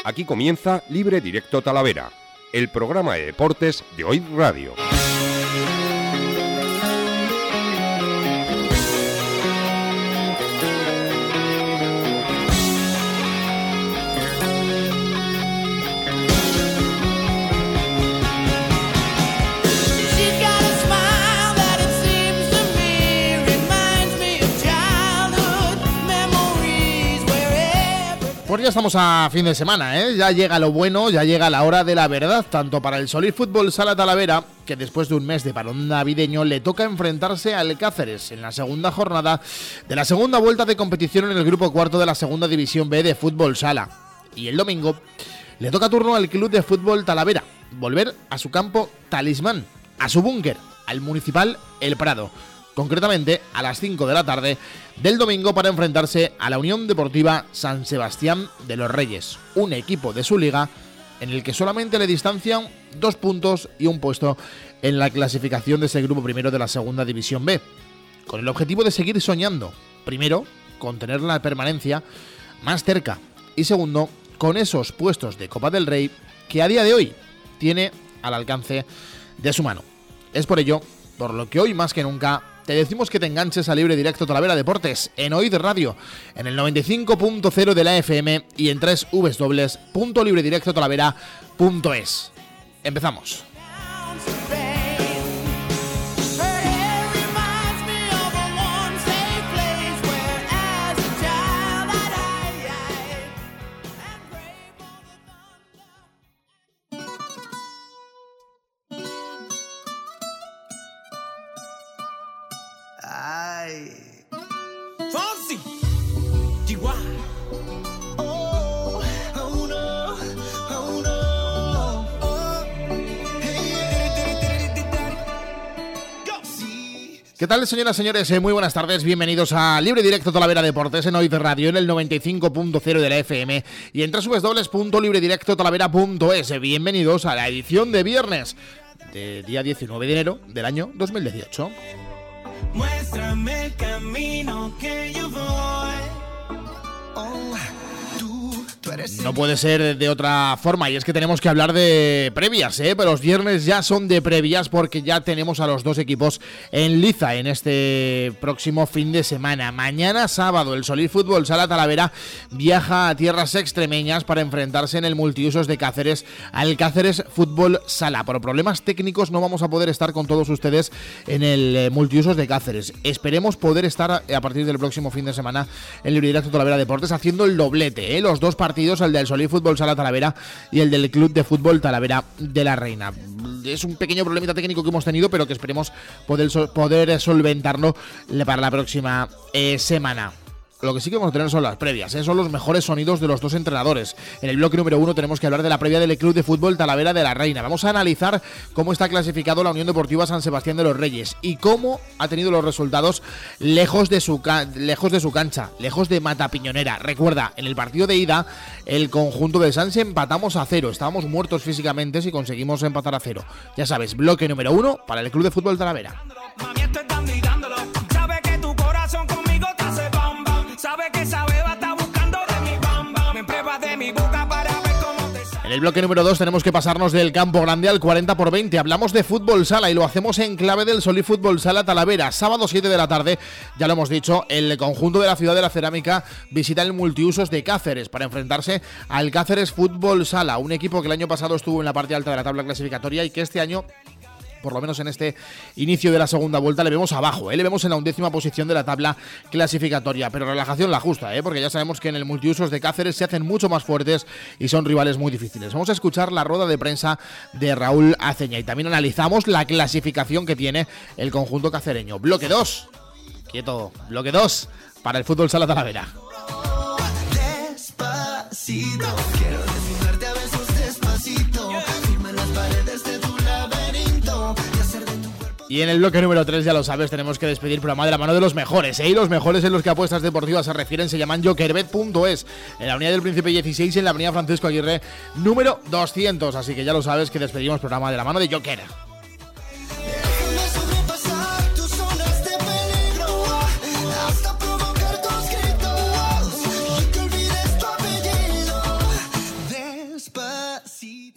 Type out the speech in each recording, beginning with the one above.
Aquí comienza Libre Directo Talavera, el programa de deportes de OID Radio. Pues ya estamos a fin de semana, ¿eh? Ya llega lo bueno, ya llega la hora de la verdad, tanto para el Solís Fútbol Sala Talavera, que después de un mes de parón navideño le toca enfrentarse al Cáceres en la segunda jornada de la segunda vuelta de competición en el grupo cuarto de la segunda división B de Fútbol Sala. Y el domingo le toca turno al Club de Fútbol Talavera, volver a su campo talismán, a su búnker, al Municipal El Prado. Concretamente a las 5 de la tarde del domingo para enfrentarse a la Unión Deportiva San Sebastián de los Reyes, un equipo de su liga en el que solamente le distancian 2 puntos y un puesto en la clasificación de ese grupo primero de la segunda división B, con el objetivo de seguir soñando, primero, con tener la permanencia más cerca y segundo, con esos puestos de Copa del Rey que a día de hoy tiene al alcance de su mano. Es por ello, por lo que hoy más que nunca te decimos que te enganches a Libre Directo Talavera Deportes en OID Radio, en el 95.0 de la FM y en www.libredirectotalavera.es. Empezamos. Fonsi, Chihuahua. Oh, oh no, oh no, oh. ¿Qué tal, señoras y señores? Muy buenas tardes, bienvenidos a Libre Directo Talavera Deportes en OID Radio, en el 95.0 de la FM y en www.libredirectotalavera.es. Bienvenidos a la edición de viernes de día 19 de enero del año 2018. Muéstrame el camino que yo voy. Oh, tú eres. No puede ser de otra forma, y es que tenemos que hablar de previas, pero los viernes ya son de previas porque ya tenemos a los dos equipos en liza en este próximo fin de semana. Mañana sábado el Solís Fútbol Sala Talavera viaja a tierras extremeñas para enfrentarse en el multiusos de Cáceres al Cáceres Fútbol Sala. Por problemas técnicos no vamos a poder estar con todos ustedes en el multiusos de Cáceres. Esperemos poder estar a partir del próximo fin de semana en Libre Directo Talavera Deportes haciendo el doblete, los dos partidos, el del Solís Fútbol Sala Talavera y el del Club de Fútbol Talavera de la Reina. Es un pequeño problemita técnico que hemos tenido, pero que esperemos poder solventarlo para la próxima semana. Lo que sí que vamos a tener son las previas, son los mejores sonidos de los dos entrenadores. En el bloque número 1 tenemos que hablar de la previa del Club de Fútbol Talavera de la Reina. Vamos a analizar cómo está clasificado la Unión Deportiva San Sebastián de los Reyes y cómo ha tenido los resultados lejos de su cancha, lejos de Matapiñonera. Recuerda, en el partido de ida, el conjunto de Sanse empatamos a 0. Estábamos muertos físicamente si conseguimos empatar a 0. Ya sabes, bloque número 1 para el Club de Fútbol Talavera. En el bloque número 2 tenemos que pasarnos del campo grande al 40x20. Hablamos de fútbol sala y lo hacemos en clave del Solís Fútbol Sala Talavera. Sábado 7 de la tarde, ya lo hemos dicho, el conjunto de la Ciudad de la Cerámica visita el multiusos de Cáceres para enfrentarse al Cáceres Fútbol Sala, un equipo que el año pasado estuvo en la parte alta de la tabla clasificatoria y que este año, por lo menos en este inicio de la segunda vuelta, le vemos abajo, le vemos en la 11ª posición de la tabla clasificatoria, pero relajación la justa, porque ya sabemos que en el multiusos de Cáceres se hacen mucho más fuertes y son rivales muy difíciles. Vamos a escuchar la rueda de prensa de Raúl Aceña y también analizamos la clasificación que tiene el conjunto cacereño. Bloque 2, quieto, bloque 2 para el Fútbol Sala Talavera. Despacito, quiero desnudarte a besos despacito, firma las paredes de tu laberinto y hacer de tu cuerpo. Y en el bloque número 3, ya lo sabes, tenemos que despedir programa de la mano de los mejores, Y los mejores en los que apuestas deportivas se refieren se llaman Jokerbet.es, en la Avenida del Príncipe 16 y en la Avenida Francisco Aguirre número 200. Así que ya lo sabes que despedimos programa de la mano de Joker.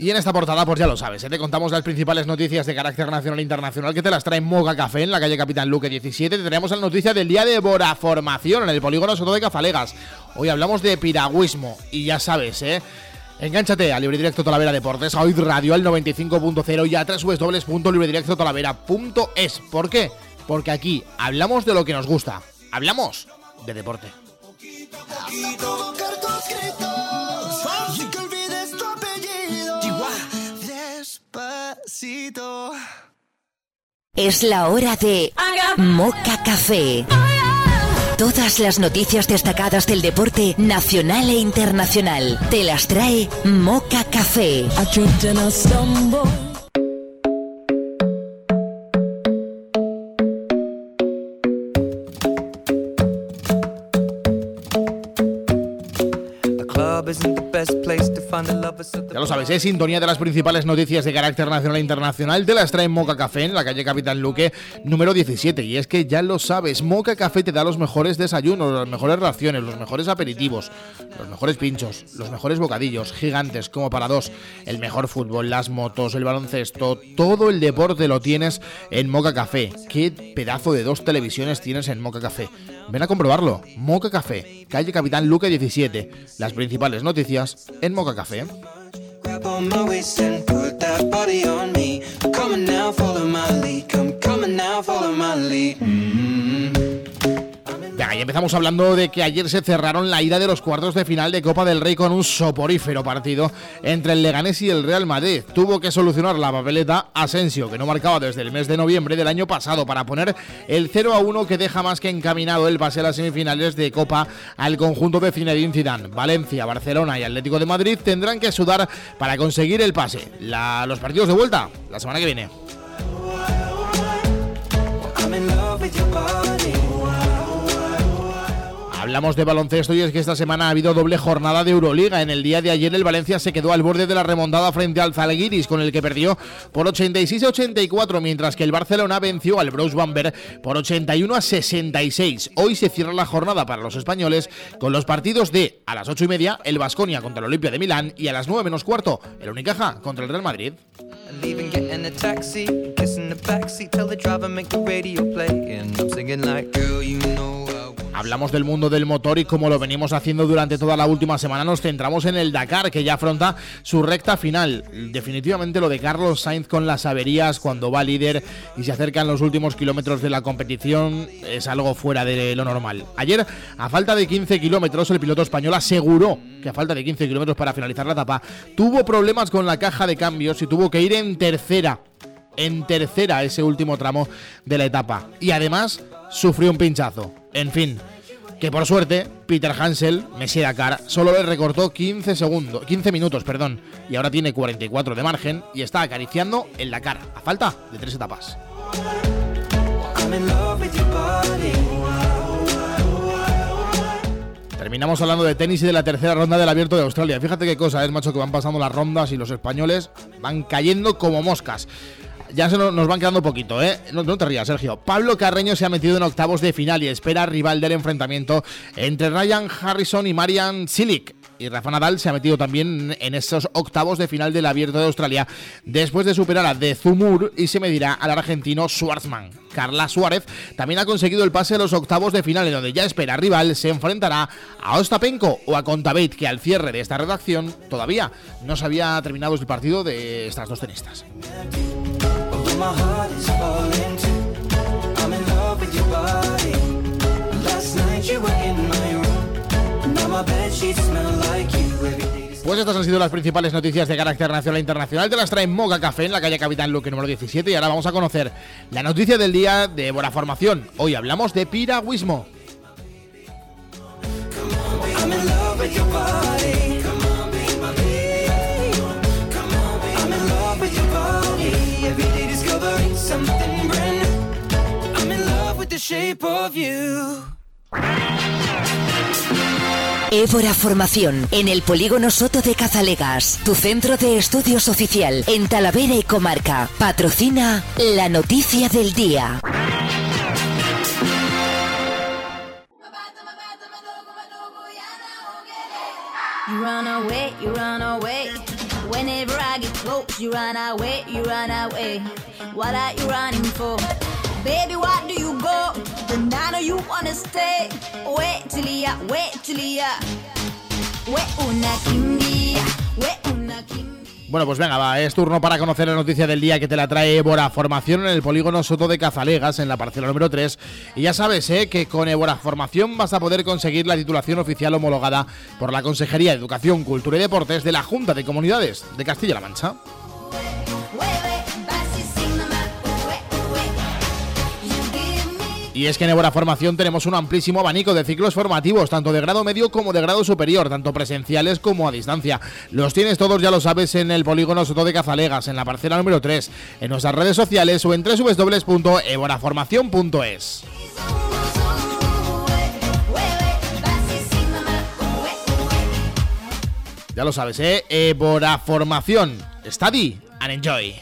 Y en esta portada, pues ya lo sabes, te contamos las principales noticias de carácter nacional e internacional que te las trae Moca Café en la calle Capitán Luque 17. Te tenemos la noticia del día de Boraformación en el polígono Soto de Cazalegas. Hoy hablamos de piragüismo y ya sabes, engánchate a Libre Directo Talavera Deportes, a Oíd Radio al 95.0 y a www.libredirectotalavera.es. ¿Por qué? Porque aquí hablamos de lo que nos gusta. Hablamos de deporte. Es la hora de Moca Café. Todas las noticias destacadas del deporte nacional e internacional te las trae Moca Café. Ya lo sabes, sintonía de las principales noticias de carácter nacional e internacional te las trae Moca Café en la calle Capitán Luque número 17. Y es que ya lo sabes, Moca Café te da los mejores desayunos, las mejores raciones, los mejores aperitivos, los mejores pinchos, los mejores bocadillos, gigantes como para dos, el mejor fútbol, las motos, el baloncesto, todo el deporte lo tienes en Moca Café. Qué pedazo de 2 televisiones tienes en Moca Café. Ven a comprobarlo. Moca Café, calle Capitán Luque 17. Las principales noticias en Moca Café. Venga, y empezamos hablando de que ayer se cerraron la ida de los cuartos de final de Copa del Rey con un soporífero partido entre el Leganés y el Real Madrid. Tuvo que solucionar la papeleta Asensio, que no marcaba desde el mes de noviembre del año pasado, para poner el 0-1 que deja más que encaminado el pase a las semifinales de Copa al conjunto de Zinedine Zidane. Valencia, Barcelona y Atlético de Madrid tendrán que sudar para conseguir el pase. Los partidos de vuelta la semana que viene. Hablamos de baloncesto y es que esta semana ha habido doble jornada de Euroliga. En el día de ayer el Valencia se quedó al borde de la remontada frente al Zalgiris, con el que perdió por 86-84, mientras que el Barcelona venció al Brous Bamberg por 81-66. Hoy se cierra la jornada para los españoles con los partidos de a las 8:30 el Baskonia contra el Olimpia de Milán y a las 9:15 el Unicaja contra el Real Madrid. Hablamos del mundo del motor y como lo venimos haciendo durante toda la última semana nos centramos en el Dakar, que ya afronta su recta final. Definitivamente lo de Carlos Sainz con las averías cuando va líder y se acercan los últimos kilómetros de la competición es algo fuera de lo normal. Ayer, a falta de 15 kilómetros, el piloto español aseguró que a falta de 15 kilómetros para finalizar la etapa tuvo problemas con la caja de cambios y tuvo que ir en tercera ese último tramo de la etapa. Y además sufrió un pinchazo. En fin, que por suerte Peter Hansel, Messi Dakar, solo le recortó 15 minutos, y ahora tiene 44 de margen y está acariciando el Dakar a falta de 3 etapas. Terminamos hablando de tenis y de la tercera ronda del Abierto de Australia. Fíjate qué cosa es, macho, que van pasando las rondas y los españoles van cayendo como moscas. Ya nos van quedando poquito, ¿eh? No te rías, Sergio. Pablo Carreño se ha metido en octavos de final y espera rival del enfrentamiento entre Ryan Harrison y Marian Cilic. Y Rafa Nadal se ha metido también en esos octavos de final del Abierto de Australia después de superar a De Zumur y se medirá al argentino Schwartzman. Carla Suárez también ha conseguido el pase a los octavos de final, en donde ya espera rival, se enfrentará a Ostapenko o a Kontaveit, que al cierre de esta redacción todavía no se había terminado el partido de estas dos tenistas. Pues estas han sido las principales noticias de carácter nacional e internacional. Te las trae Moca Café en la calle Capitán Luque número 17 y ahora vamos a conocer la noticia del día de Boraformación. Hoy hablamos de piragüismo. Évora Formación, en el polígono Soto de Cazalegas, tu centro de estudios oficial en Talavera y comarca. Patrocina la noticia del día. You run away, whenever I get ghost, you run away, you run away. What are you running for? Baby, why do you go? But I know you wanna stay. Wait till ya, wait till ya. Wait una kimbia, wait una kimbia. Bueno, pues venga, va, es turno para conocer la noticia del día que te la trae Évora Formación en el polígono Soto de Cazalegas, en la parcela número 3. Y ya sabes, que con Évora Formación vas a poder conseguir la titulación oficial homologada por la Consejería de Educación, Cultura y Deportes de la Junta de Comunidades de Castilla-La Mancha. Y es que en Évora Formación tenemos un amplísimo abanico de ciclos formativos, tanto de grado medio como de grado superior, tanto presenciales como a distancia. Los tienes todos, ya lo sabes, en el polígono Soto de Cazalegas, en la parcela número 3, en nuestras redes sociales o en www.evoraformacion.es. Ya lo sabes, Évora Formación. Study and enjoy.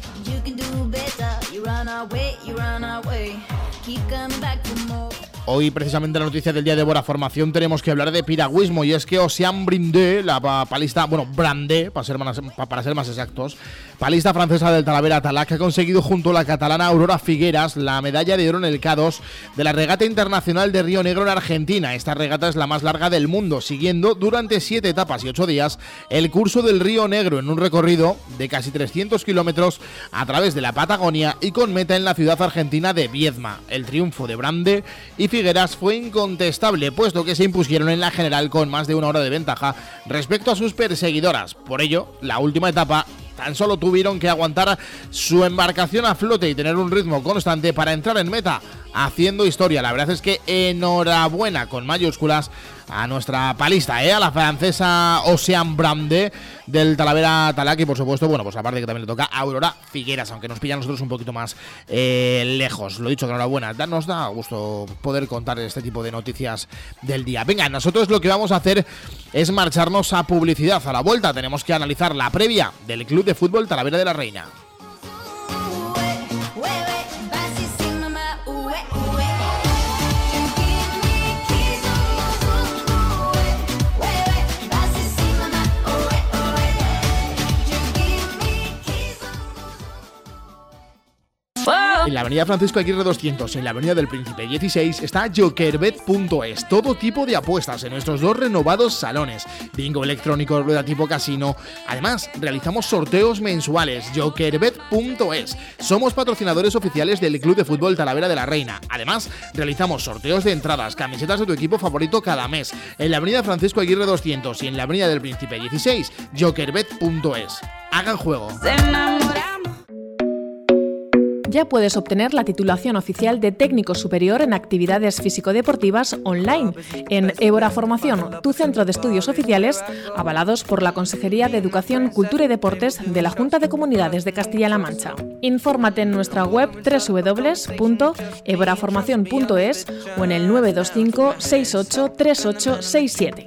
Hoy, precisamente, la noticia del día de Évora Formación, tenemos que hablar de piragüismo, y es que Ocean Brandé, la palista, Brandé, para ser más exactos, palista francesa del Talavera Talac, ha conseguido junto a la catalana Aurora Figueras la medalla de oro en el K2 de la Regata Internacional de Río Negro en Argentina. Esta regata es la más larga del mundo, siguiendo durante 7 etapas y 8 días el curso del Río Negro en un recorrido de casi 300 kilómetros a través de la Patagonia y con meta en la ciudad argentina de Viedma. El triunfo de Brandé y Figueras fue incontestable, puesto que se impusieron en la general con más de 1 hora de ventaja respecto a sus perseguidoras. Por ello, la última etapa tan solo tuvieron que aguantar su embarcación a flote y tener un ritmo constante para entrar en meta, haciendo historia. La verdad es que enhorabuena con mayúsculas a nuestra palista, a la francesa Ocean Brandé del Talavera Talac, y por supuesto, pues la parte que también le toca a Aurora Figueras, aunque nos pilla a nosotros un poquito más lejos. Lo dicho, enhorabuena. Nos da gusto poder contar este tipo de noticias del día. Venga, nosotros lo que vamos a hacer es marcharnos a publicidad. A la vuelta tenemos que analizar la previa del Club de Fútbol Talavera de la Reina. En la avenida Francisco Aguirre 200, en la avenida del Príncipe 16, está jokerbet.es. Todo tipo de apuestas en nuestros 2 renovados salones. Bingo electrónico, rueda tipo casino. Además, realizamos sorteos mensuales. Jokerbet.es. Somos patrocinadores oficiales del Club de Fútbol Talavera de la Reina. Además, realizamos sorteos de entradas, camisetas de tu equipo favorito cada mes. En la avenida Francisco Aguirre 200 y en la avenida del Príncipe 16, jokerbet.es. Hagan juego. Ya puedes obtener la titulación oficial de técnico superior en actividades físico-deportivas online en Évora Formación, tu centro de estudios oficiales, avalados por la Consejería de Educación, Cultura y Deportes de la Junta de Comunidades de Castilla-La Mancha. Infórmate en nuestra web www.evoraformacion.es o en el 925 68 3867.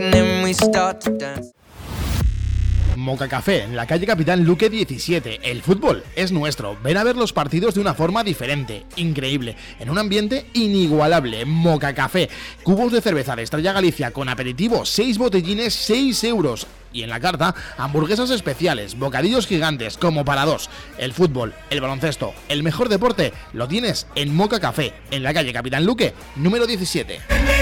Moca Café, en la calle Capitán Luque 17. El fútbol es nuestro. Ven a ver los partidos de una forma diferente, increíble, en un ambiente inigualable. Moca Café, cubos de cerveza de Estrella Galicia con aperitivo, 6 botellines, 6 euros. Y en la carta, hamburguesas especiales, bocadillos gigantes, como para 2. El fútbol, el baloncesto, el mejor deporte, lo tienes en Moca Café, en la calle Capitán Luque, número 17.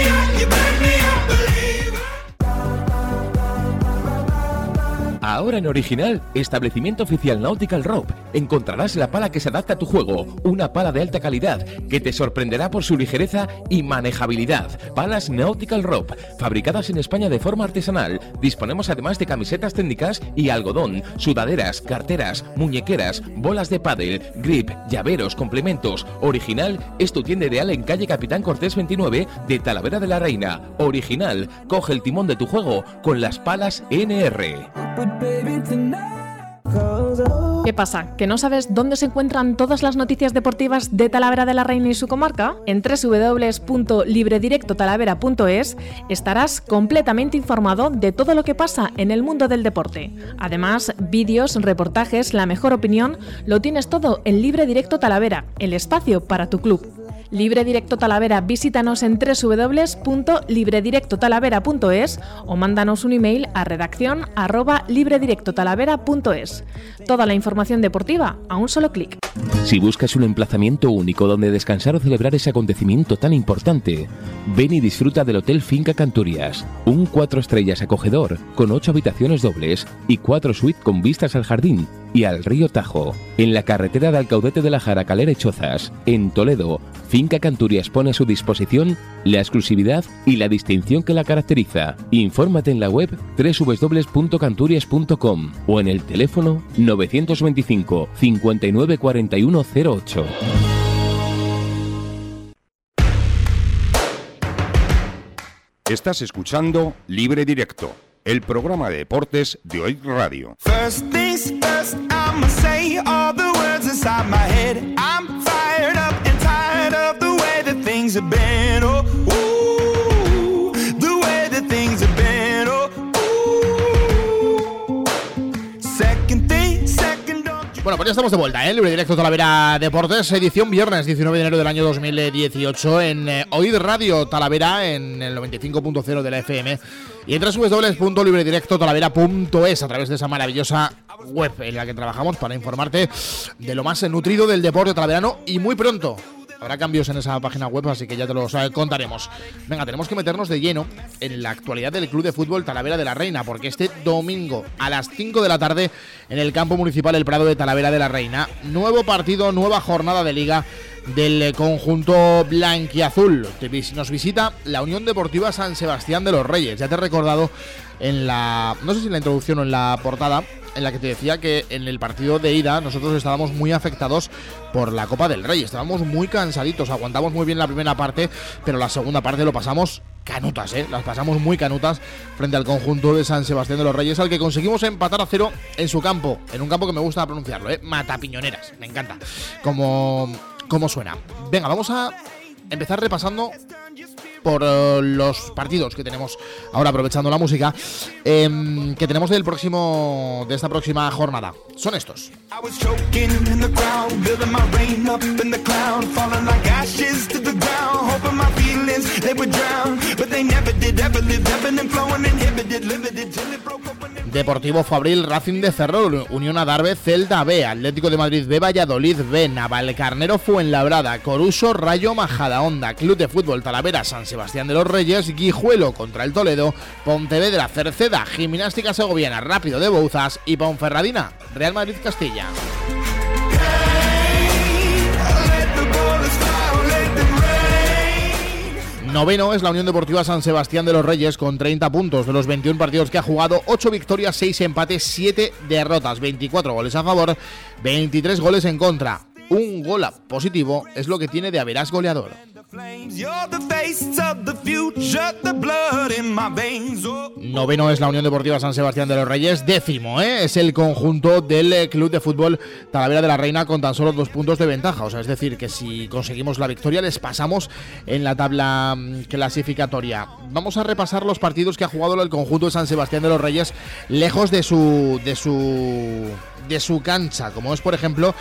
Ahora en Original, establecimiento oficial Nautical Rope, encontrarás la pala que se adapta a tu juego, una pala de alta calidad que te sorprenderá por su ligereza y manejabilidad. Palas Nautical Rope, fabricadas en España de forma artesanal. Disponemos además de camisetas técnicas y algodón, sudaderas, carteras, muñequeras, bolas de pádel, grip, llaveros, complementos. Original es tu tienda ideal en calle Capitán Cortés 29 de Talavera de la Reina. Original, coge el timón de tu juego con las palas NR. ¿Qué pasa? ¿Que no sabes dónde se encuentran todas las noticias deportivas de Talavera de la Reina y su comarca? En www.libredirectotalavera.es estarás completamente informado de todo lo que pasa en el mundo del deporte. Además, vídeos, reportajes, la mejor opinión, lo tienes todo en Libre Directo Talavera, el espacio para tu club. Libre Directo Talavera. Visítanos en www.libredirectotalavera.es o mándanos un email a redacción@libredirectotalavera.es. Toda la información deportiva a un solo clic. Si buscas un emplazamiento único donde descansar o celebrar ese acontecimiento tan importante, ven y disfruta del Hotel Finca Canturias, un 4 estrellas acogedor con 8 habitaciones dobles y 4 suites con vistas al jardín y al río Tajo. En la carretera de Alcaudete de la Jara, Calera y Chozas, en Toledo, Finca Canturias pone a su disposición la exclusividad y la distinción que la caracteriza. Infórmate en la web www.canturias.com o en el teléfono 925 59 41 08. Estás escuchando Libre Directo, el programa de deportes de Oír Radio. First things first, I'ma say all the words inside my head. I'm fired up and tired of the way that things have been. Oh, ooh, the way that things have been. Oh, ooh. Second thing, second don't you... Bueno, pues ya estamos de vuelta, Libre Directo Talavera Deportes, edición viernes 19 de enero del año 2018 en Oír Radio Talavera en el 95.0 de la FM y en www.libredirectotalavera.es a través de esa maravillosa web en la que trabajamos para informarte de lo más nutrido del deporte talaverano y muy pronto habrá cambios en esa página web, así que ya te los contaremos. Venga, tenemos que meternos de lleno en la actualidad del Club de Fútbol Talavera de la Reina, porque este domingo a las 5 de la tarde en el campo municipal El Prado de Talavera de la Reina, nuevo partido, nueva jornada de liga del conjunto blanquiazul. Nos visita la Unión Deportiva San Sebastián de los Reyes. Ya te he recordado en la, no sé si en la introducción o en la portada, en la que te decía que en el partido de ida nosotros estábamos muy afectados por la Copa del Rey. Estábamos muy cansaditos, aguantamos muy bien la primera parte, pero la segunda parte lo pasamos canutas, las pasamos muy canutas frente al conjunto de San Sebastián de los Reyes, al que conseguimos empatar a 0 en su campo, en un campo que me gusta pronunciarlo, Matapiñoneras, me encanta cómo suena. Venga, vamos a empezar repasando por los partidos que tenemos ahora, aprovechando la música, que tenemos de esta próxima jornada. Son estos. Deportivo Fabril, Racing de Ferrol, Unión Adarve, Celta B, Atlético de Madrid B, Valladolid B, Navalcarnero Fuenlabrada, Coruso, Rayo Majadahonda, Club de Fútbol Talavera, San Sebastián de los Reyes, Guijuelo contra el Toledo, Pontevedra, Cerceda, Gimnástica Segoviana, Rápido de Bouzas y Ponferradina, Real Madrid Castilla. Noveno es la Unión Deportiva San Sebastián de los Reyes con 30 puntos. De los 21 partidos que ha jugado, 8 victorias, 6 empates, 7 derrotas, 24 goles a favor, 23 goles en contra. Un gol positivo es lo que tiene de average goleador. Noveno es la Unión Deportiva San Sebastián de los Reyes. Décimo es el conjunto del Club de Fútbol Talavera de la Reina con tan solo 2 puntos de ventaja. O sea, es decir, que si conseguimos la victoria les pasamos en la tabla clasificatoria. Vamos a repasar los partidos que ha jugado el conjunto de San Sebastián de los Reyes lejos de su cancha, como es por ejemplo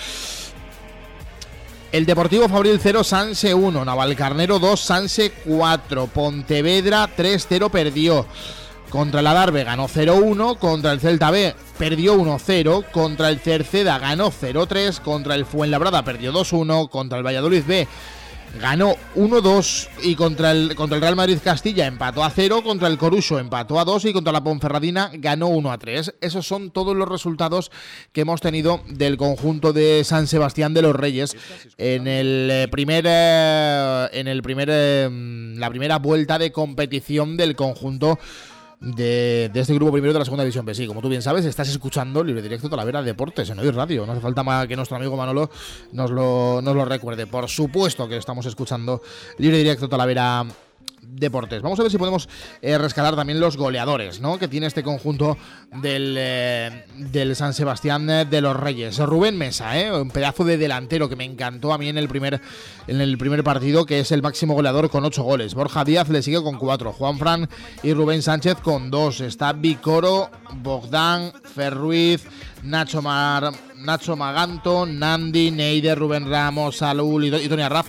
el Deportivo Fabril 0, Sanse 1, Navalcarnero 2, Sanse 4, Pontevedra 3-0 perdió. Contra el Adarve ganó 0-1, contra el Celta B perdió 1-0, contra el Cerceda ganó 0-3, contra el Fuenlabrada perdió 2-1, contra el Valladolid B ganó 1-2 y contra el Real Madrid Castilla empató a 0, contra el Coruso empató a 2 y contra la Ponferradina ganó 1-3. Esos son todos los resultados que hemos tenido del conjunto de San Sebastián de los Reyes en la primera vuelta de competición del conjunto de este grupo primero de la segunda división B. Sí, como tú bien sabes, estás escuchando Libre Directo Talavera Deportes en Oír Radio. No hace falta más que nuestro amigo Manolo nos lo recuerde. Por supuesto que estamos escuchando Libre Directo Talavera Deportes. Vamos a ver si podemos rescatar también los goleadores, ¿no?, que tiene este conjunto del San Sebastián de los Reyes. Rubén Mesa, un pedazo de delantero que me encantó a mí en el primer partido, que es el máximo goleador con 8 goles. Borja Díaz le sigue con 4, Juanfran y Rubén Sánchez con 2. Está Vicoro, Bogdán, Ferruiz, Nacho Maganto, Nandi, Neider, Rubén Ramos, Salul y Tony Arraf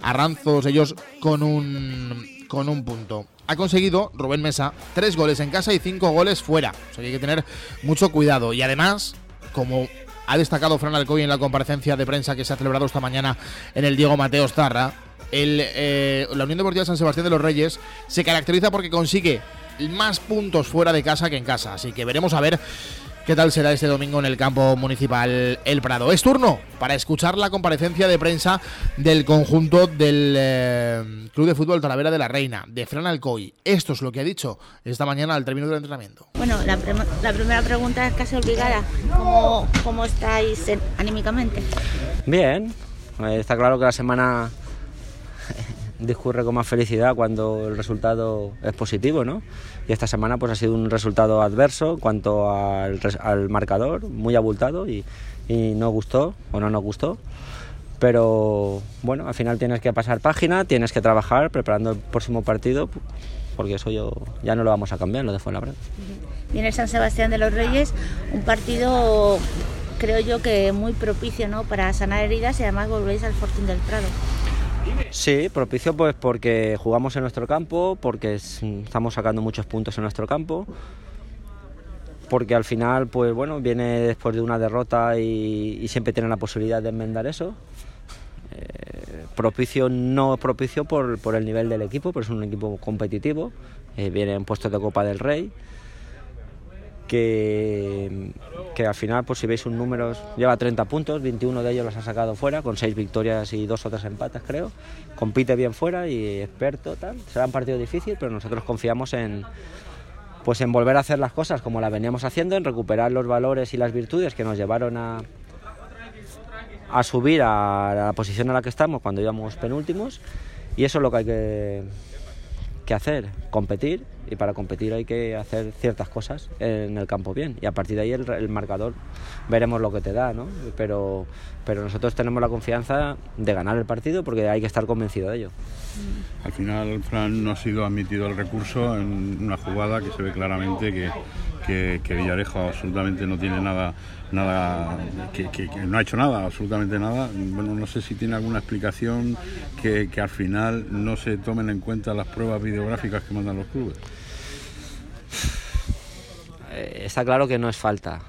Arranzos, ellos con un punto. Ha conseguido Rubén Mesa 3 goles en casa y 5 goles fuera. O sea que hay que tener mucho cuidado. Y además, como ha destacado Fran Alcoy en la comparecencia de prensa que se ha celebrado esta mañana en el Diego Mateos Zarra, la Unión Deportiva San Sebastián de los Reyes se caracteriza porque consigue más puntos fuera de casa que en casa. Así que veremos a ver qué tal será este domingo en el campo municipal El Prado. Es turno para escuchar la comparecencia de prensa del conjunto del Club de Fútbol Talavera de la Reina, de Fran Alcoy. Esto es lo que ha dicho esta mañana al término del entrenamiento. Bueno, la primera pregunta es casi obligada. ¿Cómo estáis anímicamente? Bien, está claro que la semana discurre con más felicidad cuando el resultado es positivo, ¿no? Y esta semana pues ha sido un resultado adverso en cuanto al marcador, muy abultado y no gustó o no nos gustó. Pero bueno, al final tienes que pasar página, tienes que trabajar preparando el próximo partido, porque eso ya no lo vamos a cambiar, lo de Fuenlabrada. Viene el San Sebastián de los Reyes, un partido creo yo que muy propicio, ¿no?, para sanar heridas, y además volvéis al Fortín del Prado. Sí, propicio pues porque jugamos en nuestro campo, porque estamos sacando muchos puntos en nuestro campo, porque al final pues bueno, viene después de una derrota y siempre tiene la posibilidad de enmendar eso. Propicio no propicio por el nivel del equipo, pero es un equipo competitivo, viene en puestos de Copa del Rey, que al final, pues si veis sus números, lleva 30 puntos, 21 de ellos los ha sacado fuera, con 6 victorias y 2 o 3 empates, creo. Compite bien fuera y experto, tal. Será un partido difícil, pero nosotros confiamos en volver a hacer las cosas como las veníamos haciendo, en recuperar los valores y las virtudes que nos llevaron a subir a la posición en la que estamos cuando íbamos penúltimos, y eso es lo que hay que hacer, competir, y para competir hay que hacer ciertas cosas en el campo bien, y a partir de ahí el marcador veremos lo que te da, ¿no? Pero nosotros tenemos la confianza de ganar el partido porque hay que estar convencido de ello. Al final, Fran, no ha sido admitido el recurso en una jugada que se ve claramente que Villarejo absolutamente no tiene nada que no ha hecho nada, absolutamente nada. Bueno, no sé si tiene alguna explicación que al final no se tomen en cuenta las pruebas videográficas que mandan los clubes. Está claro que no es falta,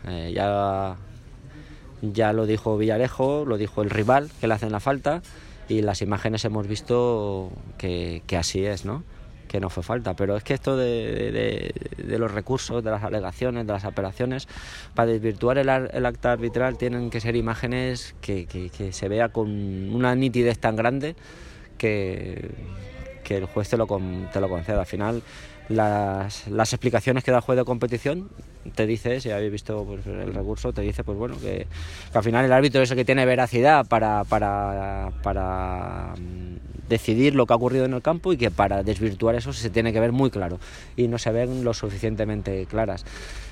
ya lo dijo Villarejo, lo dijo el rival que le hacen la falta, y las imágenes hemos visto que así es, ¿no?, que no fue falta. Pero es que esto de los recursos, de las alegaciones, de las apelaciones, para desvirtuar el acta arbitral tienen que ser imágenes que se vea con una nitidez tan grande que el juez te lo conceda. Al final las explicaciones que da el juez de competición te dice, si habéis visto pues, el recurso, te dice pues bueno que al final el árbitro es el que tiene veracidad para decidir lo que ha ocurrido en el campo, y que para desvirtuar eso se tiene que ver muy claro y no se ven lo suficientemente claras.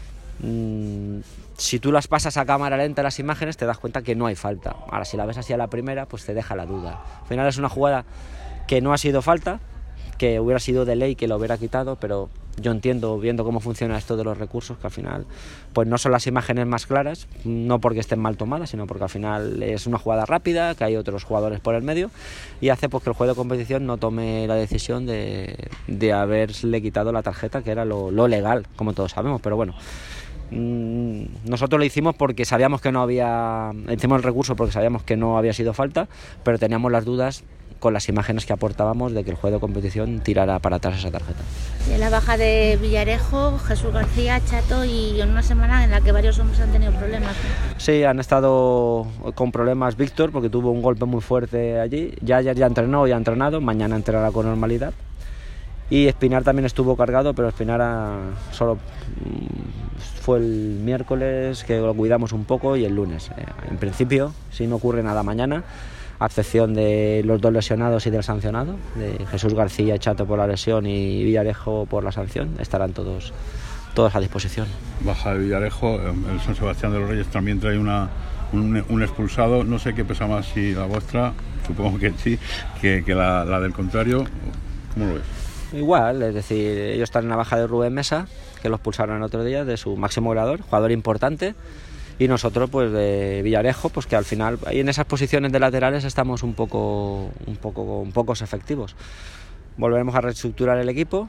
Si tú las pasas a cámara lenta las imágenes te das cuenta que no hay falta. Ahora si la ves así a la primera pues te deja la duda. Al final es una jugada que no ha sido falta, que hubiera sido de ley que lo hubiera quitado, pero yo entiendo, viendo cómo funciona esto de los recursos, que al final pues no son las imágenes más claras, no porque estén mal tomadas, sino porque al final es una jugada rápida, que hay otros jugadores por el medio, y hace pues que el juez de competición no tome la decisión de haberle quitado la tarjeta, que era lo legal, como todos sabemos. Pero bueno, nosotros lo hicimos porque sabíamos que hicimos el recurso porque sabíamos que no había sido falta, pero teníamos las dudas con las imágenes que aportábamos de que el juez de competición tirara para atrás esa tarjeta. Y en la baja de Villarejo, Jesús García, Chato, y en una semana en la que varios hombres han tenido problemas, ¿no? Sí, han estado con problemas Víctor, porque tuvo un golpe muy fuerte allí. Ya entrenó y ha entrenado, mañana entrenará con normalidad. Y Espinar también estuvo cargado, pero Espinar solo fue el miércoles, que lo cuidamos un poco, y el lunes. En principio, si no ocurre nada mañana, a excepción de los 2 lesionados y del sancionado, de Jesús García y Chato por la lesión y Villarejo por la sanción, estarán todos a disposición. Baja de Villarejo, el San Sebastián de los Reyes también trae un expulsado, no sé qué pesa más, si la vuestra, supongo que sí, que la del contrario. ¿Cómo lo ves? Igual, es decir, ellos están en la baja de Rubén Mesa, que lo expulsaron el otro día, de su máximo goleador, jugador importante, y nosotros pues de Villarejo, pues que al final ahí en esas posiciones de laterales estamos un poco con pocos efectivos. Volveremos a reestructurar el equipo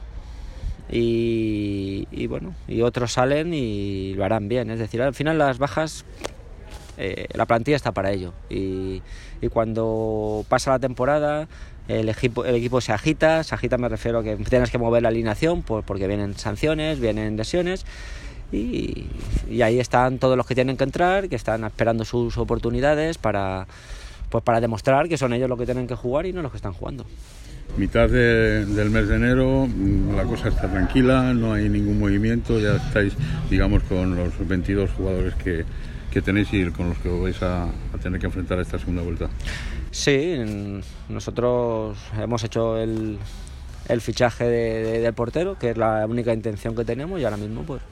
y bueno, y otros salen y lo harán bien, es decir, al final las bajas, la plantilla está para ello y cuando pasa la temporada el equipo se agita, me refiero a que tienes que mover la alineación porque vienen sanciones, vienen lesiones y ahí están todos los que tienen que entrar, que están esperando sus oportunidades para demostrar que son ellos los que tienen que jugar y no los que están jugando. Mitad del mes de enero, la cosa está tranquila, no hay ningún movimiento, ya estáis, digamos, con los 22 jugadores que tenéis y con los que vais a tener que enfrentar esta segunda vuelta. Sí, nosotros hemos hecho el fichaje del portero, que es la única intención que tenemos, y ahora mismo pues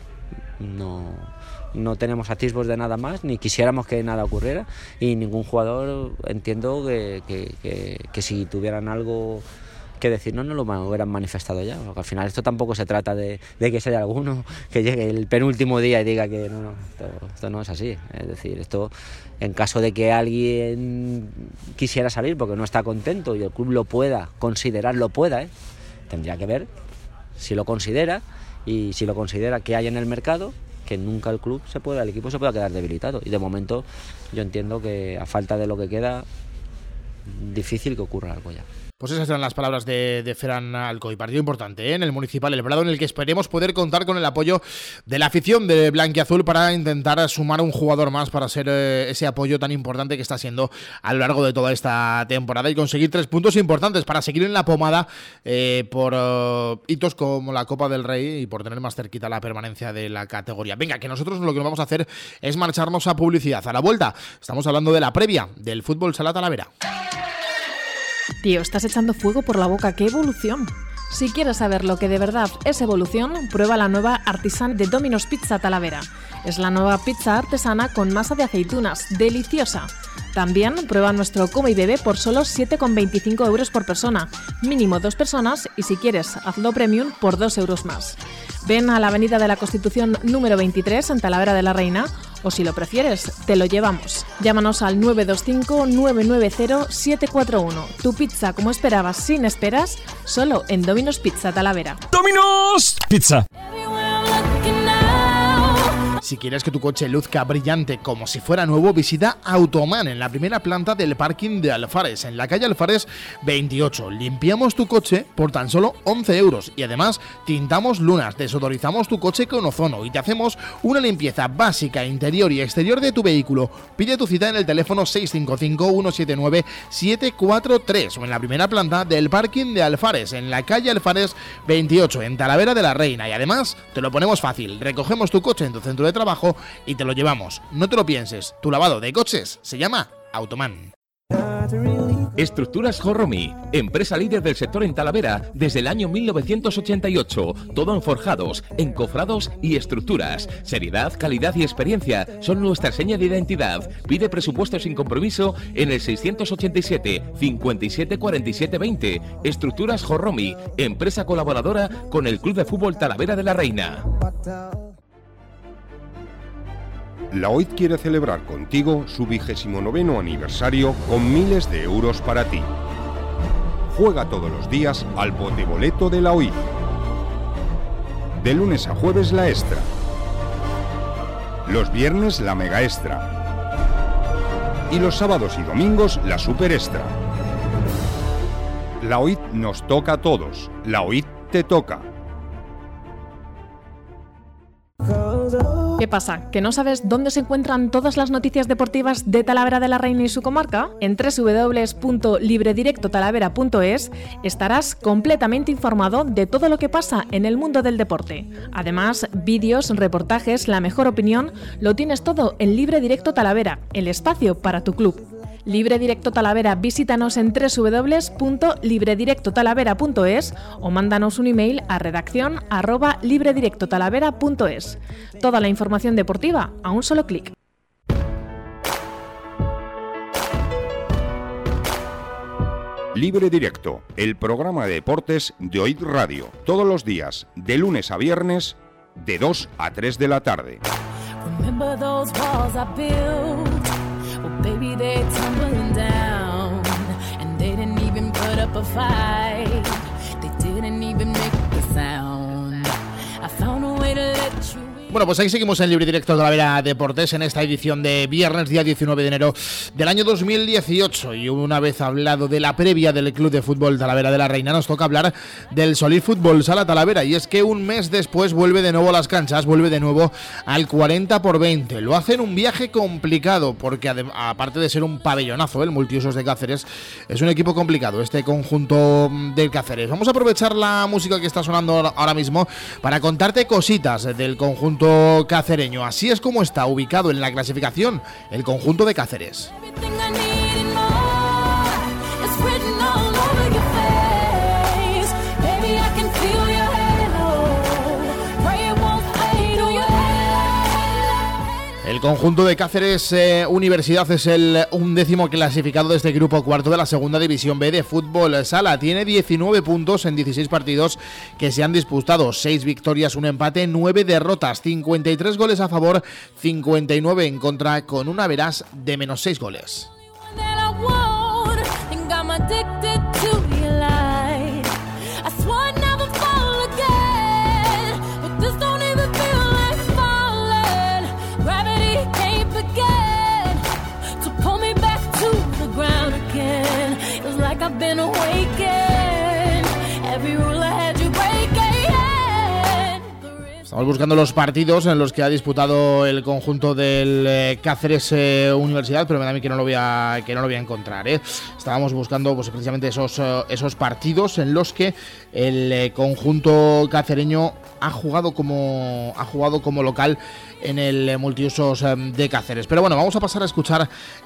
no tenemos atisbos de nada más, ni quisiéramos que nada ocurriera, y ningún jugador, entiendo que si tuvieran algo que decirnos no lo hubieran manifestado ya, porque al final esto tampoco se trata de que sea alguno que llegue el penúltimo día y diga que esto no es así. Es decir, esto en caso de que alguien quisiera salir porque no está contento y el club lo pueda considerar, tendría que ver si lo considera, y si lo considera que hay en el mercado, que nunca el equipo se pueda quedar debilitado, y de momento yo entiendo que a falta de lo que queda, difícil que ocurra algo ya. Pues esas eran las palabras de Ferran Alcoy. Partido importante en el Municipal El Prado, en el que esperemos poder contar con el apoyo de la afición de blanquiazul para intentar sumar un jugador más para ser ese apoyo tan importante que está siendo a lo largo de toda esta temporada y conseguir 3 puntos importantes para seguir en la pomada por hitos como la Copa del Rey y por tener más cerquita la permanencia de la categoría. Venga, que nosotros lo que vamos a hacer es marcharnos a publicidad. A la vuelta estamos hablando de la previa del Fútbol Sala Talavera. Tío, estás echando fuego por la boca, ¡qué evolución! Si quieres saber lo que de verdad es evolución, prueba la nueva Artisan de Domino's Pizza Talavera. Es la nueva pizza artesana con masa de aceitunas, deliciosa. También prueba nuestro come y bebe por solo 7,25 euros por persona, mínimo 2 personas, y si quieres, hazlo premium por 2 euros más. Ven a la Avenida de la Constitución número 23 en Talavera de la Reina, o si lo prefieres, te lo llevamos. Llámanos al 925-990-741. Tu pizza como esperabas, sin esperas, solo en Domino's Pizza Talavera. ¡Domino's Pizza! Si quieres que tu coche luzca brillante como si fuera nuevo, visita Automan en la primera planta del parking de Alfares, en la calle Alfares 28. Limpiamos tu coche por tan solo 11 euros y además tintamos lunas, desodorizamos tu coche con ozono y te hacemos una limpieza básica, interior y exterior de tu vehículo. Pide tu cita en el teléfono 655-179-743 o en la primera planta del parking de Alfares, en la calle Alfares 28, en Talavera de la Reina. Y además te lo ponemos fácil, recogemos tu coche en tu centro de trabajo y te lo llevamos. No te lo pienses, tu lavado de coches se llama Automan. Estructuras Jorromi, empresa líder del sector en Talavera desde el año 1988. Todo en forjados, encofrados y estructuras. Seriedad, calidad y experiencia son nuestra seña de identidad. Pide presupuesto sin compromiso en el 687 57 47 20. Estructuras Jorromi, empresa colaboradora con el Club de Fútbol Talavera de la Reina. La OIT quiere celebrar contigo su 29º aniversario con miles de euros para ti. Juega todos los días al poteboleto de la OIT. De lunes a jueves la extra. Los viernes la mega extra. Y los sábados y domingos la super extra. La OIT nos toca a todos. La OIT te toca. ¿Qué pasa? ¿Que no sabes dónde se encuentran todas las noticias deportivas de Talavera de la Reina y su comarca? En www.libredirectotalavera.es estarás completamente informado de todo lo que pasa en el mundo del deporte. Además, vídeos, reportajes, la mejor opinión, lo tienes todo en Libre Directo Talavera, el espacio para tu club. Libre Directo Talavera, visítanos en www.libredirectotalavera.es o mándanos un email a redacción@libredirectotalavera.es. Toda la información deportiva a un solo clic. Libre Directo, el programa de deportes de OIT Radio, todos los días, de lunes a viernes, de 2 a 3 de la tarde. Remember those walls I built? Well, baby, they're tumbling down, and they didn't even put up a fight. They didn't even make a sound. I found a way to let you. Bueno, pues ahí seguimos en Libre Directo de Talavera Deportes en esta edición de viernes, día 19 de enero del año 2018. Y una vez hablado de la previa del Club de Fútbol Talavera de la Reina, nos toca hablar del Solís Fútbol Sala Talavera. Y es que un mes después vuelve de nuevo a las canchas, vuelve de nuevo al 40x20. Lo hace en un viaje complicado, porque aparte de ser un pabellonazo, el Multiusos de Cáceres, es un equipo complicado, este conjunto del Cáceres. Vamos a aprovechar la música que está sonando ahora mismo para contarte cositas del conjunto cacereño. Así es como está ubicado en la clasificación el conjunto de Cáceres. El conjunto de Cáceres Universidad es el 11º clasificado de este grupo cuarto de la segunda división B de fútbol sala. Tiene 19 puntos en 16 partidos que se han disputado, 6 victorias, 1 empate, 9 derrotas, 53 goles a favor, 59 en contra, con un average de menos 6 goles. Estamos buscando los partidos en los que ha disputado el conjunto del Cáceres Universidad, pero me da a mí que no lo voy a encontrar. Estábamos buscando pues precisamente esos partidos en los que el conjunto cacereño ha jugado como local en el Multiusos de Cáceres. Pero bueno, vamos a pasar a escuchar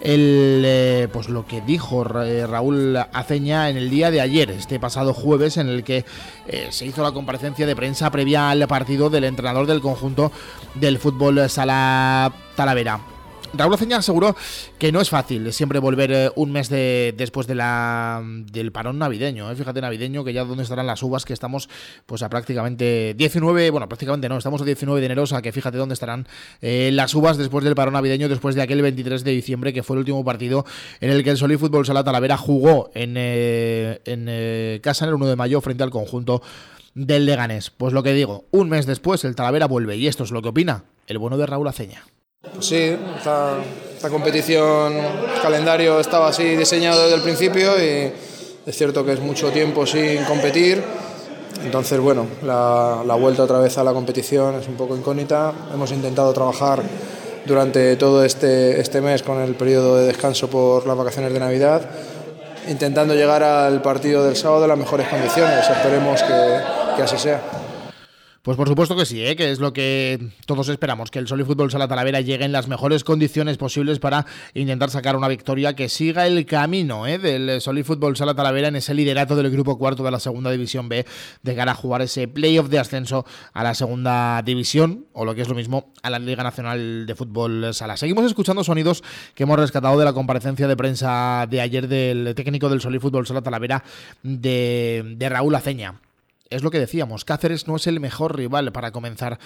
pues lo que dijo Raúl Aceña en el día de ayer, este pasado jueves, en el que se hizo la comparecencia de prensa previa al partido del entrenador del conjunto del fútbol sala Talavera. Raúl Aceña aseguró que no es fácil siempre volver un mes después del parón navideño. Fíjate, navideño, que ya donde estarán las uvas, que estamos pues a prácticamente 19, bueno, prácticamente no, estamos a 19 de enero, o sea que fíjate dónde estarán las uvas después del parón navideño, después de aquel 23 de diciembre, que fue el último partido en el que el Solís Fútbol Sala Talavera jugó en casa en el 1 de mayo frente al conjunto del Leganés. Pues lo que digo, un mes después el Talavera vuelve, y esto es lo que opina el bueno de Raúl Aceña. Pues sí, esta competición, el calendario estaba así diseñado desde el principio y es cierto que es mucho tiempo sin competir. Entonces, bueno, la vuelta otra vez a la competición es un poco incógnita. Hemos intentado trabajar durante todo este mes con el periodo de descanso por las vacaciones de Navidad, intentando llegar al partido del sábado en las mejores condiciones. Esperemos que así sea. Pues por supuesto que sí, que es lo que todos esperamos, que el Solís Fútbol Sala Talavera llegue en las mejores condiciones posibles para intentar sacar una victoria que siga el camino del Solís Fútbol Sala Talavera en ese liderato del grupo cuarto de la segunda división B, de cara a jugar ese playoff de ascenso a la segunda división, o lo que es lo mismo, a la Liga Nacional de Fútbol Sala. Seguimos escuchando sonidos que hemos rescatado de la comparecencia de prensa de ayer del técnico del Solís Fútbol Sala Talavera, de Raúl Aceña. Es lo que decíamos, Cáceres no es el mejor rival para comenzar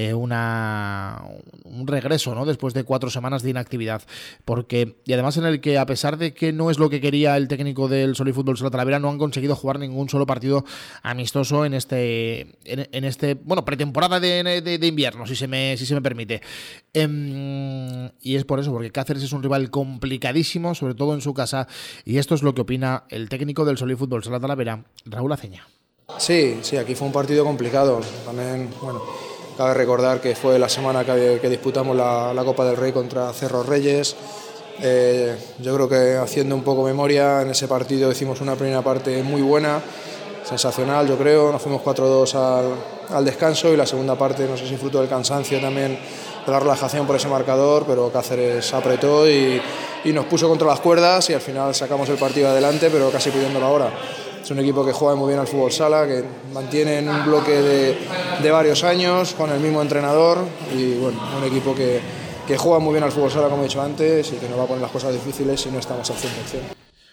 un regreso, ¿no?, después de 4 semanas de inactividad, y además en el que, a pesar de que no es lo que quería el técnico del Solís Fútbol Sala Talavera, no han conseguido jugar ningún solo partido amistoso en este pretemporada de invierno, si se me permite. Y es por eso, porque Cáceres es un rival complicadísimo, sobre todo en su casa, y esto es lo que opina el técnico del Solís Fútbol Sala Talavera, Raúl Aceña. Sí, aquí fue un partido complicado. También, cabe recordar que fue la semana que disputamos la Copa del Rey contra Cerro Reyes. Yo creo que, haciendo un poco memoria, en ese partido hicimos una primera parte muy buena, sensacional, yo creo. Nos fuimos 4-2 al descanso, y la segunda parte, no sé si fruto del cansancio también, de la relajación por ese marcador, pero Cáceres apretó y nos puso contra las cuerdas, y al final sacamos el partido adelante, pero casi pidiéndolo ahora. Es un equipo que juega muy bien al fútbol sala, que mantiene un bloque de varios años con el mismo entrenador, y bueno, un equipo que juega muy bien al fútbol sala, como he dicho antes, y que nos va a poner las cosas difíciles si no estamos al 100%.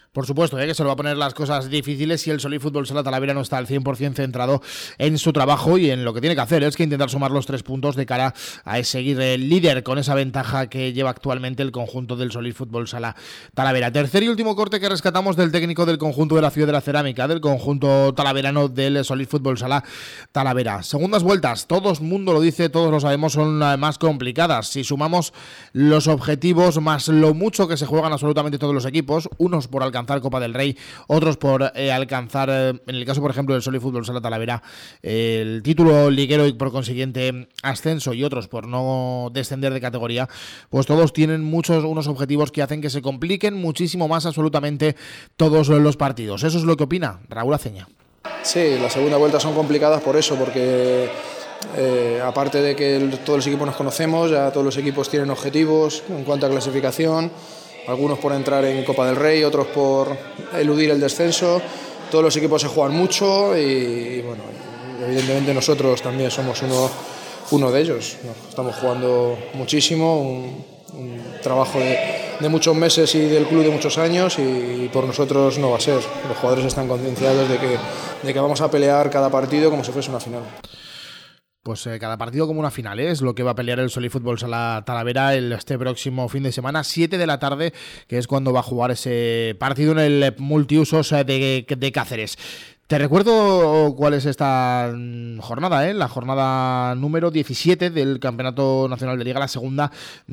Por supuesto, que se lo va a poner las cosas difíciles si el Solid Fútbol Sala Talavera no está al 100% centrado en su trabajo y en lo que tiene que hacer, es que intentar sumar los 3 puntos de cara a seguir el líder con esa ventaja que lleva actualmente el conjunto del Solid Fútbol Sala Talavera. Tercer y último corte que rescatamos del técnico del conjunto de la Ciudad de la Cerámica, del conjunto talaverano del Solid Fútbol Sala Talavera. Segundas vueltas, todo el mundo lo dice, todos lo sabemos, son más complicadas. Si sumamos los objetivos más lo mucho que se juegan absolutamente todos los equipos, unos por alcanzar Copa del Rey, otros por alcanzar, en el caso por ejemplo del Solid Fútbol Sala Talavera, el título liguero y por consiguiente ascenso, y otros por no descender de categoría, pues todos tienen unos objetivos que hacen que se compliquen muchísimo más absolutamente todos los partidos. Eso es lo que opina Raúl Aceña. Sí, las segundas vueltas son complicadas por eso, porque aparte de que todos los equipos nos conocemos, ya todos los equipos tienen objetivos en cuanto a clasificación, algunos por entrar en Copa del Rey, otros por eludir el descenso. Todos los equipos se juegan mucho y bueno, evidentemente nosotros también somos uno de ellos. Estamos jugando muchísimo, un trabajo de muchos meses y del club de muchos años, y por nosotros no va a ser. Los jugadores están concienciados de que vamos a pelear cada partido como si fuese una final. Pues cada partido como una final, es lo que va a pelear el Solid Fútbol Sala Talavera este próximo fin de semana, 7 de la tarde, que es cuando va a jugar ese partido en el multiusos de Cáceres. Te recuerdo cuál es esta jornada, la jornada número 17 del Campeonato Nacional de Liga, la segunda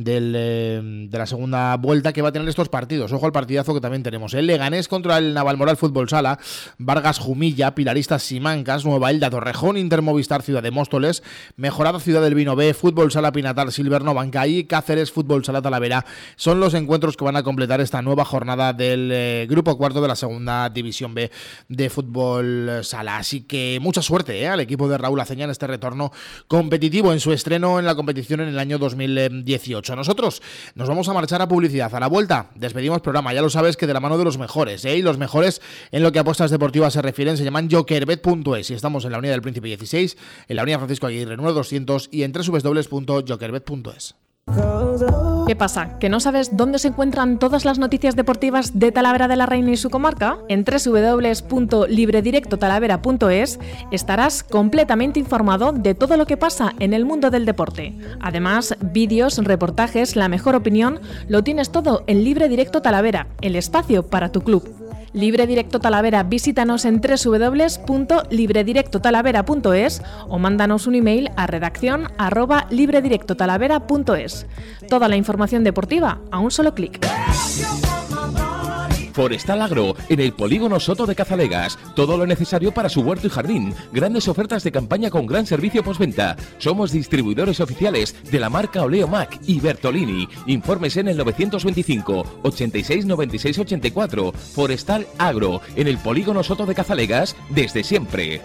de la segunda vuelta, que va a tener estos partidos. Ojo al partidazo que también tenemos, Leganés contra el Navalmoral Fútbol Sala, Vargas Jumilla, Pilaristas Simancas, Nueva Elda Torrejón, Intermovistar Ciudad de Móstoles, Mejorada Ciudad del Vino B, Fútbol Sala Pinatar Silverno Bancay, Cáceres Fútbol Sala Talavera. Son los encuentros que van a completar esta nueva jornada del grupo cuarto de la segunda división B de fútbol Sala. Así que mucha suerte al equipo de Raúl Aceña en este retorno competitivo, en su estreno en la competición en el año 2018. Nosotros nos vamos a marchar a publicidad. A la vuelta despedimos programa, ya lo sabes, que de la mano de los mejores, y los mejores en lo que a apuestas deportivas se refieren se llaman jokerbet.es, y estamos en la Avenida del Príncipe 16, en la Avenida Francisco Aguirre número 200 y en www.jokerbet.es. ¿Qué pasa? ¿Que no sabes dónde se encuentran todas las noticias deportivas de Talavera de la Reina y su comarca? En www.libredirectotalavera.es estarás completamente informado de todo lo que pasa en el mundo del deporte. Además, vídeos, reportajes, la mejor opinión, lo tienes todo en Libre Directo Talavera, el espacio para tu club. Libre Directo Talavera, visítanos en www.libredirectotalavera.es o mándanos un email a redacción@libredirectotalavera.es. Toda la información deportiva a un solo clic. Forestal Agro, en el Polígono Soto de Cazalegas. Todo lo necesario para su huerto y jardín. Grandes ofertas de campaña con gran servicio postventa. Somos distribuidores oficiales de la marca Oleo Mac y Bertolini. Informes en el 925 86 96 84. Forestal Agro, en el Polígono Soto de Cazalegas, desde siempre.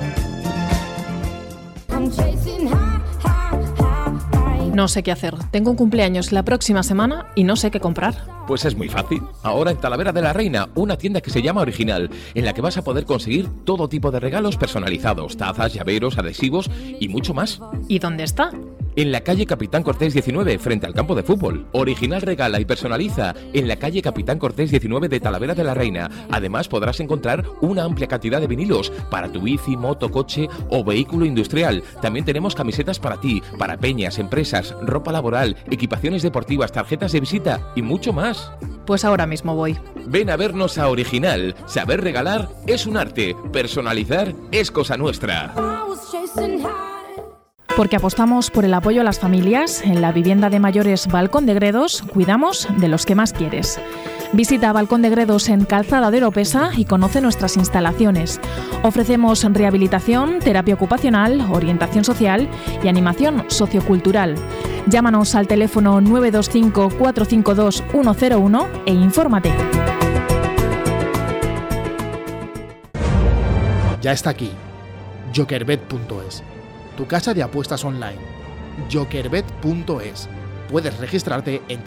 No sé qué hacer. Tengo un cumpleaños la próxima semana y no sé qué comprar. Pues es muy fácil. Ahora en Talavera de la Reina, una tienda que se llama Original, en la que vas a poder conseguir todo tipo de regalos personalizados, tazas, llaveros, adhesivos y mucho más. ¿Y dónde está? En la calle Capitán Cortés 19, frente al campo de fútbol. Original regala y personaliza en la calle Capitán Cortés 19 de Talavera de la Reina. Además podrás encontrar una amplia cantidad de vinilos para tu bici, moto, coche o vehículo industrial. También tenemos camisetas para ti, para peñas, empresas, ropa laboral, equipaciones deportivas, tarjetas de visita y mucho más. Pues ahora mismo voy. Ven a vernos a Original. Saber regalar es un arte. Personalizar es cosa nuestra. Porque apostamos por el apoyo a las familias, en la vivienda de mayores Balcón de Gredos, cuidamos de los que más quieres. Visita Balcón de Gredos en Calzada de Oropesa y conoce nuestras instalaciones. Ofrecemos rehabilitación, terapia ocupacional, orientación social y animación sociocultural. Llámanos al teléfono 925 452 101 e infórmate. Ya está aquí, jokerbet.es. Tu casa de apuestas online, jokerbet.es. Puedes registrarte en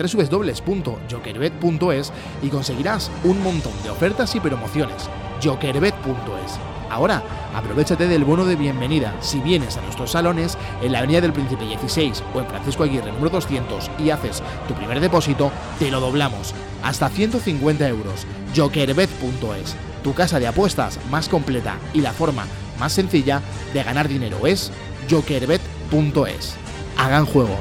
www.jokerbet.es y conseguirás un montón de ofertas y promociones. Jokerbet.es. Ahora, aprovéchate del bono de bienvenida si vienes a nuestros salones en la Avenida del Príncipe 16 o en Francisco Aguirre número 200 y haces tu primer depósito, te lo doblamos. Hasta 150 euros. Jokerbet.es, tu casa de apuestas más completa y la forma más sencilla de ganar dinero es Jokerbet.es. Hagan juego.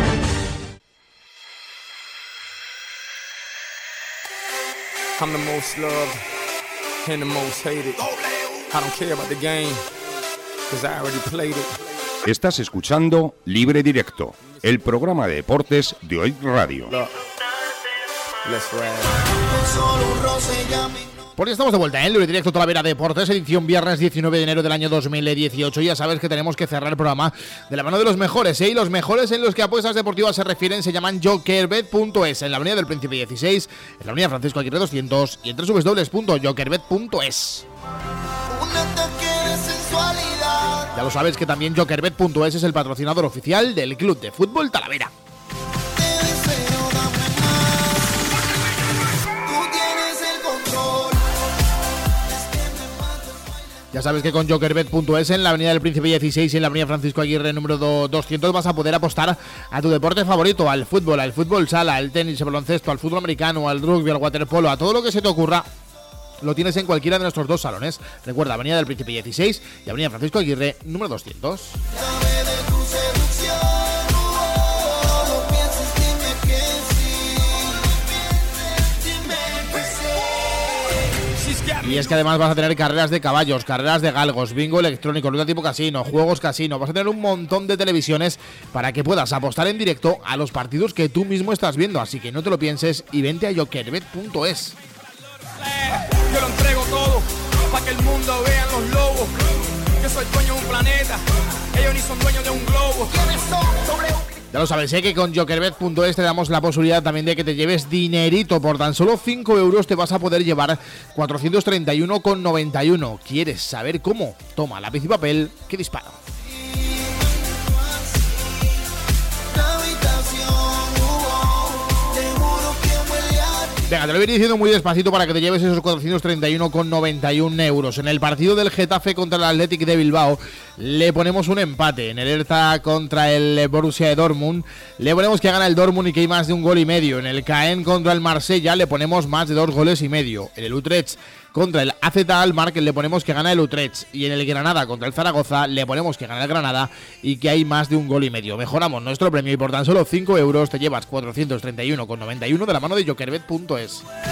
I'm the most loved and the most hated. I don't care about the game, because I already played it. Estás escuchando Libre Directo, el programa de deportes de OIT Radio. Pues estamos de vuelta en Libre Directo Talavera Deportes, edición viernes 19 de enero del año 2018. Ya sabes que tenemos que cerrar el programa de la mano de los mejores, ¿eh? Y los mejores en los que apuestas deportivas se refieren se llaman Jokerbet.es, en la Avenida del Príncipe 16, en la Avenida Francisco Aguirre 200 y en www.jokerbet.es. Ya lo sabes que también Jokerbet.es es el patrocinador oficial del Club de Fútbol Talavera. Ya sabes que con Jokerbet.es en la Avenida del Príncipe 16 y en la Avenida Francisco Aguirre número 200 vas a poder apostar a tu deporte favorito, al fútbol sala, al tenis, al baloncesto, al fútbol americano, al rugby, al waterpolo, a todo lo que se te ocurra. Lo tienes en cualquiera de nuestros dos salones. Recuerda, Avenida del Príncipe 16 y Avenida Francisco Aguirre número 200. Y es que además vas a tener carreras de caballos, carreras de galgos, bingo electrónico, lucha tipo casino, juegos casino. Vas a tener un montón de televisiones para que puedas apostar en directo a los partidos que tú mismo estás viendo. Así que no te lo pienses y vente a Jokerbet.es. Yo lo entrego todo para que el mundo vea los lobos. Yo soy dueño de un planeta, ellos ni son dueños de un globo. ¿Quiénes son? Ya lo sabes, que con Jokerbet.es te damos la posibilidad también de que te lleves dinerito. Por tan solo 5 euros te vas a poder llevar 431,91. ¿Quieres saber cómo? Toma lápiz y papel, que disparo. Venga, te lo voy a ir diciendo muy despacito para que te lleves esos 431,91 euros. En el partido del Getafe contra el Athletic de Bilbao le ponemos un empate. En el Hertha contra el Borussia de Dortmund le ponemos que gana el Dortmund y que hay más de 1,5 goles. En el Caen contra el Marsella le ponemos más de 2,5 goles. En el Utrecht contra el AZ Alkmaar le ponemos que gana el Utrecht. Y en el Granada contra el Zaragoza le ponemos que gana el Granada y que hay más de 1,5 goles. Mejoramos nuestro premio y por tan solo 5 euros te llevas 431,91 de la mano de Jokerbet.es.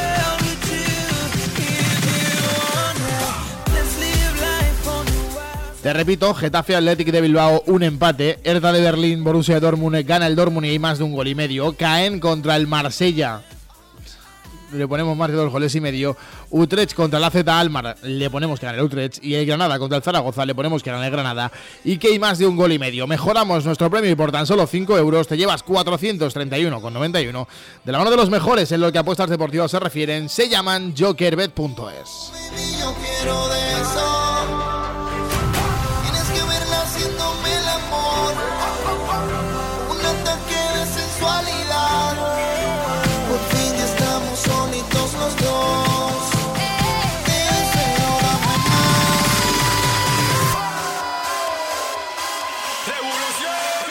Te repito, Getafe Athletic de Bilbao, un empate. Hertha de Berlín, Borussia Dortmund, gana el Dortmund y hay más de 1,5 goles. Caen contra el Marsella, le ponemos más de 2,5 goles. Utrecht contra el AZ Alkmaar le ponemos que gana el Utrecht. Y el Granada contra el Zaragoza le ponemos que gana el Granada y que hay más de 1,5 goles. Mejoramos nuestro premio y por tan solo 5 euros te llevas 431,91 de la mano de los mejores en lo que apuestas deportivas se refieren. Se llaman Jokerbet.es. Yo quiero de eso. Tienes que verla haciéndome el amor. Un ataque de sensualidad. Por fin ya estamos solitos los dos. Te deseo, dame más. Revolución.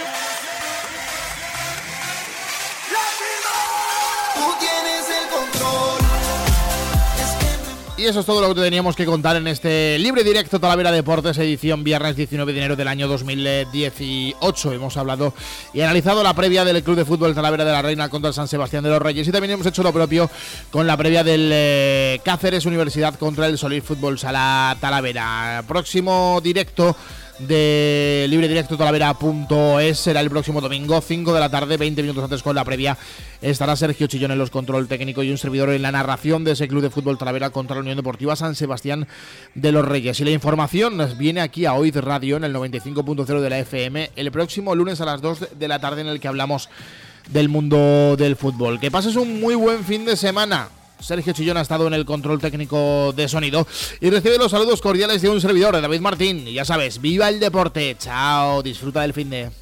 Tú tienes el control. Y eso es todo lo que teníamos que contar en este Libre Directo Talavera Deportes, edición viernes 19 de enero del año 2018. Hemos hablado y analizado la previa del Club de Fútbol Talavera de la Reina contra el San Sebastián de los Reyes y también hemos hecho lo propio con la previa del Cáceres Universidad contra el Solís Fútbol Sala Talavera. Próximo directo de Libre Directo Talavera.es será el próximo domingo, 5 de la tarde, 20 minutos antes con la previa. Estará Sergio Chillón en los control técnico y un servidor en la narración de ese Club de Fútbol Talavera contra la Unión Deportiva San Sebastián de los Reyes. Y la información nos viene aquí a OIT Radio en el 95.0 de la FM el próximo lunes a las 2 de la tarde, en el que hablamos del mundo del fútbol. Que pases un muy buen fin de semana. Sergio Chillón ha estado en el control técnico de sonido y recibe los saludos cordiales de un servidor, de David Martín. Y ya sabes, viva el deporte. Chao, disfruta del fin de...